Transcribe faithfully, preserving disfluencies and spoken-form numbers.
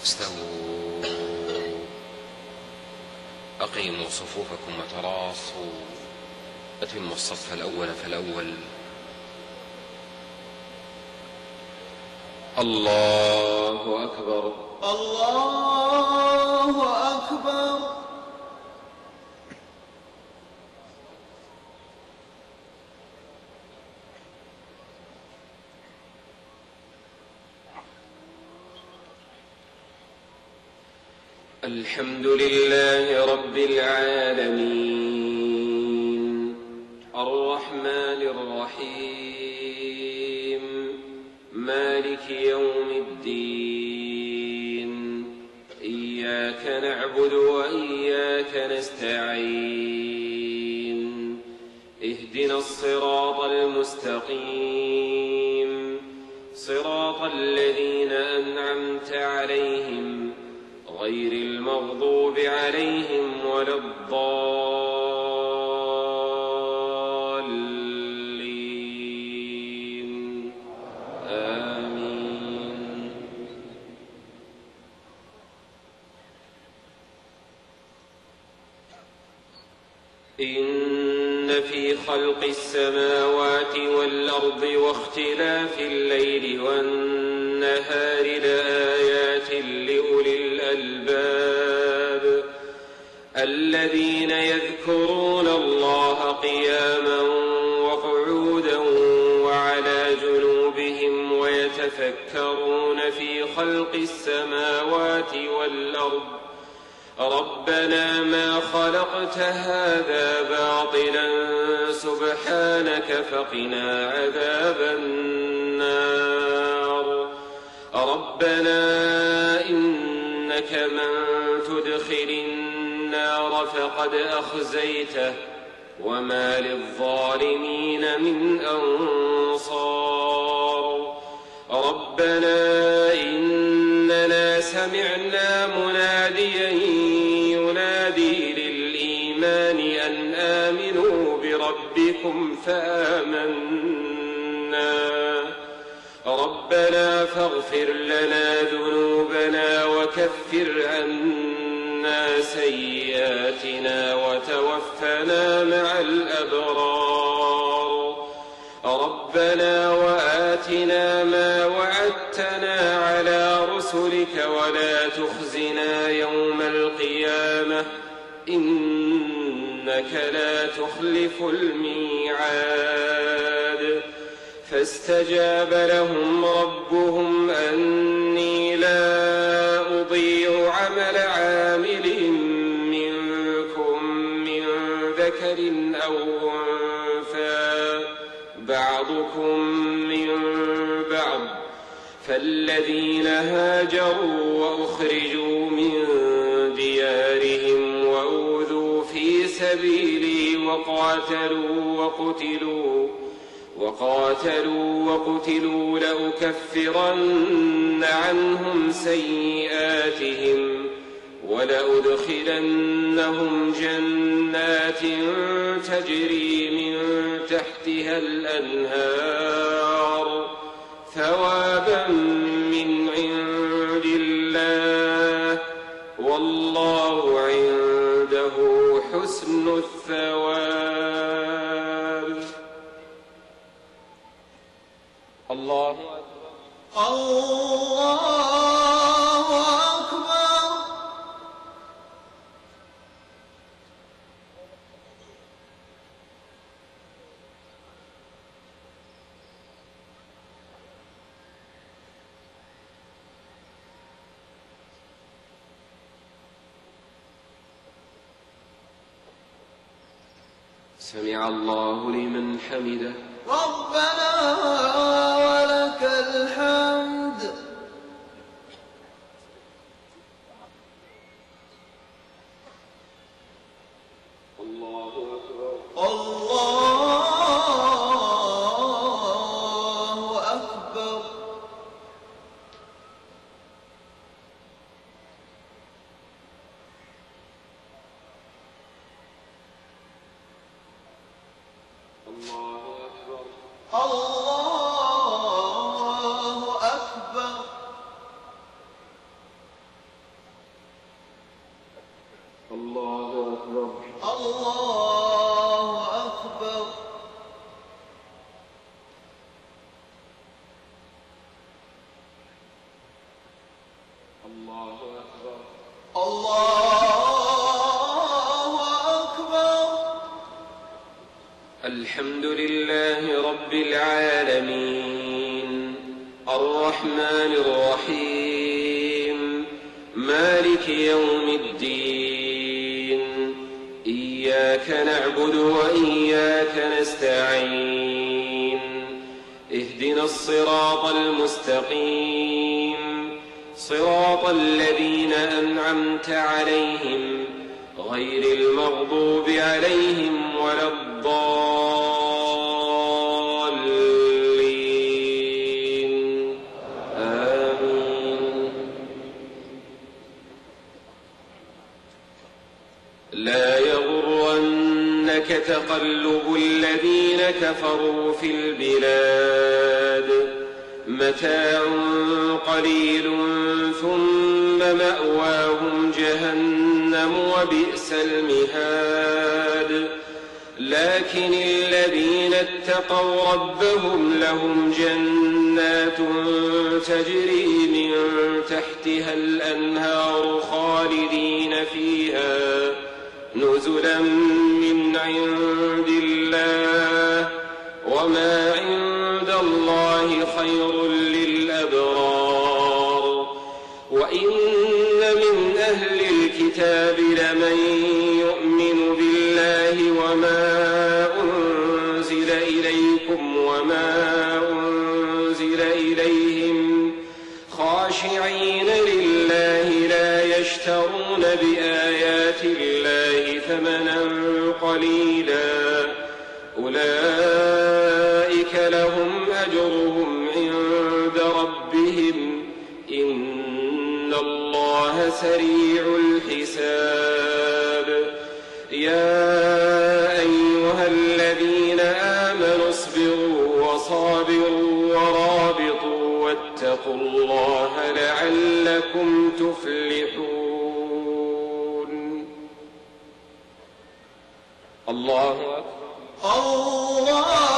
استووا أقيموا صفوفكم وتراصوا أتموا الصف الأول فالأول. الله أكبر الله أكبر. الحمد لله رب العالمين الرحمن الرحيم مالك يوم الدين إياك نعبد وإياك نستعين اهدنا الصراط المستقيم صراط الذين أنعمت عليهم غير المغضوب عليهم ولا الضالين آمين. إن في خلق السماوات والأرض واختلاف الليل والنهار لآيات لأولي الألباب الذين يذكرون الله قياما وقعودا وعلى جنوبهم ويتفكرون في خلق السماوات والأرض ربنا ما خلقت هذا باطلا سبحانك فقنا عذاب النار. ربنا إنك من تدخل النار فقد أخزيته وما للظالمين من أنصار. ربنا إننا سمعنا مناديا ينادي للإيمان أن آمنوا بربكم فآمنا ربنا فاغفر لنا ذنوبنا وكفر عنا سيئاتنا وتوفنا مع الأبرار. ربنا وآتنا ما وعدتنا على رسلك ولا تخزنا يوم القيامة إنك لا تخلف الميعاد. فاستجاب لهم ربهم أني لا أضيع عمل عامل منكم من ذكر أو أنثى بعضكم من بعض فالذين هاجروا وأخرجوا من ديارهم وأوذوا في سبيلي وقاتلوا وقتلوا وقاتلوا وقتلوا لأكفرن عنهم سيئاتهم ولأدخلنهم جنات تجري من تحتها الأنهار ثوابا من عند الله والله عنده حسن الثواب. الله أكبر الله أكبر. سمع الله لمن حمده ربنا ولك الحمد. الله أكبر الله أكبر. الله أكبر. الله أكبر. الله أكبر. الحمد لله رب العالمين الرحمن الرحيم مالك يوم الدين إياك نعبد وإياك نستعين اهدنا الصراط المستقيم صراط الذين أنعمت عليهم غير المغضوب عليهم ولا الضالين آمين. لا يغرنك تقلب الذين كفروا في البلاد متاع قليل ثم مأواهم جهنم وبئس المهاد. لكن الذين اتقوا ربهم لهم جنات تجري من تحتها الأنهار خالدين فيها نزلا من عند الله وما عند الله خير للأبرار. وإن من أهل الكتاب لمن يؤمن بالله وما أنزل إليكم وما أنزل إليهم خاشعين لله لا يشترون بآيات الله ثمنا قليلا أولئك لهم أجرهم عند ربهم إن الله سريع الحساب. يا أيها الذين آمنوا اصبروا وصابروا ورابطوا واتقوا الله لعلكم تفلحون. الله أكبر. الله